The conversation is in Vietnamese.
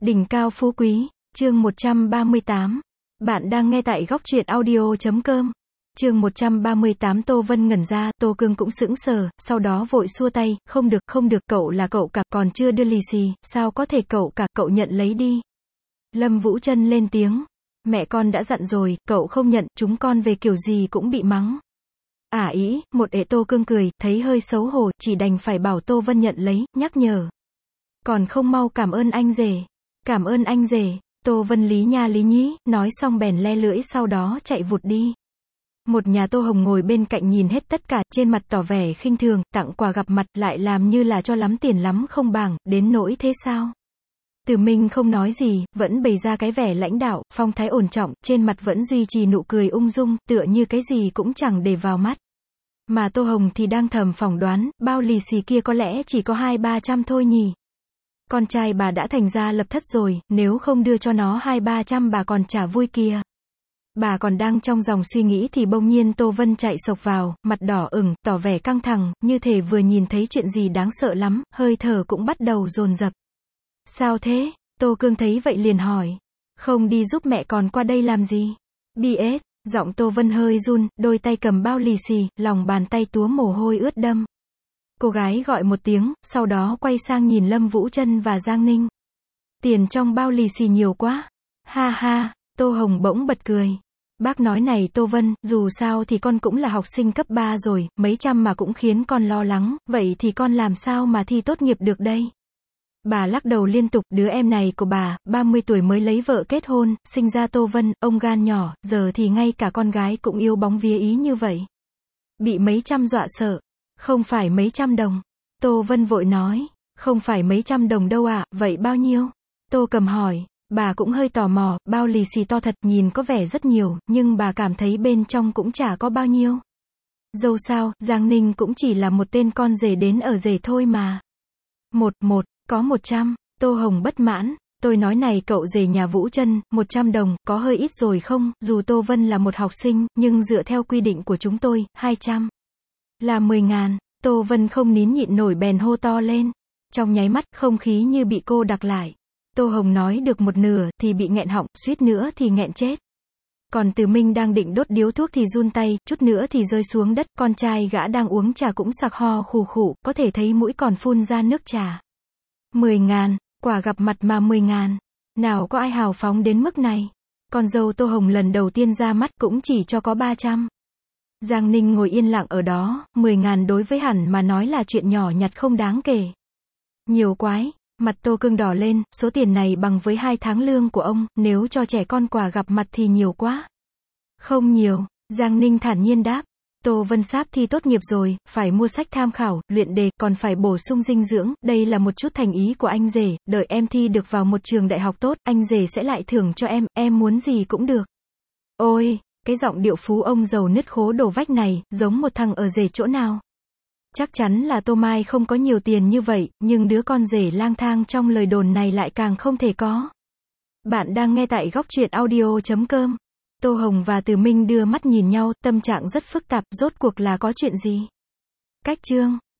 Đỉnh cao phú quý, chương 138. Bạn đang nghe tại góc truyện audio.com. Chương 138. Tô Vân ngẩn ra, Tô Cương cũng sững sờ, sau đó vội xua tay, không được, cậu là cậu cả, còn chưa đưa lì xì, sao có thể cậu cả, cậu nhận lấy đi. Lâm Vũ Trân lên tiếng, mẹ con đã dặn rồi, cậu không nhận, chúng con về kiểu gì cũng bị mắng. Ý, một ệ. Tô Cương cười, thấy hơi xấu hổ, chỉ đành phải bảo Tô Vân nhận lấy, nhắc nhở. Còn không mau cảm ơn anh rể. Cảm ơn anh rể. Tô Vân lý nha lý nhí, nói xong bèn le lưỡi sau đó chạy vụt đi. Một nhà Tô Hồng ngồi bên cạnh nhìn hết tất cả, trên mặt tỏ vẻ khinh thường, tặng quà gặp mặt lại làm như là cho lắm tiền lắm không bảng, đến nỗi thế sao? Từ Minh không nói gì, vẫn bày ra cái vẻ lãnh đạo, phong thái ổn trọng, trên mặt vẫn duy trì nụ cười ung dung, tựa như cái gì cũng chẳng để vào mắt. Mà Tô Hồng thì đang thầm phỏng đoán, bao lì xì kia có lẽ chỉ có 200-300 thôi nhỉ. Con trai bà đã thành ra lập thất rồi, nếu không đưa cho nó 200-300 bà còn chả vui kia. Bà còn đang trong dòng suy nghĩ thì bỗng nhiên Tô Vân chạy xộc vào, mặt đỏ ửng, tỏ vẻ căng thẳng, như thể vừa nhìn thấy chuyện gì đáng sợ lắm, hơi thở cũng bắt đầu dồn dập. Sao thế? Tô Cương thấy vậy liền hỏi. Không đi giúp mẹ còn qua đây làm gì? BS, giọng Tô Vân hơi run, đôi tay cầm bao lì xì, lòng bàn tay túa mồ hôi ướt đẫm. Cô gái gọi một tiếng, sau đó quay sang nhìn Lâm Vũ Trân và Giang Ninh. Tiền trong bao lì xì nhiều quá. Ha ha, Tô Hồng bỗng bật cười. Bác nói này Tô Vân, dù sao thì con cũng là học sinh cấp 3 rồi, mấy trăm mà cũng khiến con lo lắng, vậy thì con làm sao mà thi tốt nghiệp được đây? Bà lắc đầu liên tục, đứa em này của bà, 30 tuổi mới lấy vợ kết hôn, sinh ra Tô Vân, ông gan nhỏ, giờ thì ngay cả con gái cũng yêu bóng vía ý như vậy. Bị mấy trăm dọa sợ. Không phải mấy trăm đồng. Tô Vân vội nói, không phải mấy trăm đồng đâu ạ, vậy bao nhiêu? Tô Cầm hỏi, bà cũng hơi tò mò, bao lì xì to thật, nhìn có vẻ rất nhiều, nhưng bà cảm thấy bên trong cũng chả có bao nhiêu. Dâu sao, Giang Ninh cũng chỉ là một tên con rể đến ở rể thôi mà. Có 100, Tô Hồng bất mãn. Tôi nói này cậu rể nhà Vũ Trân, 100 đồng, có hơi ít rồi không, dù Tô Vân là một học sinh, nhưng dựa theo quy định của chúng tôi, 200. Là 10.000, Tô Vân không nín nhịn nổi bèn hô to lên. Trong nháy mắt, không khí như bị cô đặc lại. Tô Hồng nói được một nửa, thì bị nghẹn họng, suýt nữa thì nghẹn chết. Còn Từ Minh đang định đốt điếu thuốc thì run tay, chút nữa thì rơi xuống đất, con trai gã đang uống trà cũng sặc ho khù khụ, có thể thấy mũi còn phun ra nước trà. 10.000, quả gặp mặt mà 10.000. Nào có ai hào phóng đến mức này. Con dâu Tô Hồng lần đầu tiên ra mắt cũng chỉ cho có 300. Giang Ninh ngồi yên lặng ở đó, 10.000 đối với hẳn mà nói là chuyện nhỏ nhặt không đáng kể. Nhiều quái, mặt Tô Cương đỏ lên, số tiền này bằng với 2 tháng lương của ông, nếu cho trẻ con quà gặp mặt thì nhiều quá. Không nhiều, Giang Ninh thản nhiên đáp. Tô Vân sắp thi tốt nghiệp rồi, phải mua sách tham khảo, luyện đề, còn phải bổ sung dinh dưỡng, đây là một chút thành ý của anh rể, đợi em thi được vào một trường đại học tốt, anh rể sẽ lại thưởng cho em muốn gì cũng được. Ôi, cái giọng điệu phú ông giàu nứt khố đổ vách này, giống một thằng ở rể chỗ nào. Chắc chắn là Tô Mai không có nhiều tiền như vậy, nhưng đứa con rể lang thang trong lời đồn này lại càng không thể có. Bạn đang nghe tại góc truyện audio.com. Tô Hồng và Từ Minh đưa mắt nhìn nhau, tâm trạng rất phức tạp, rốt cuộc là có chuyện gì? Cách chương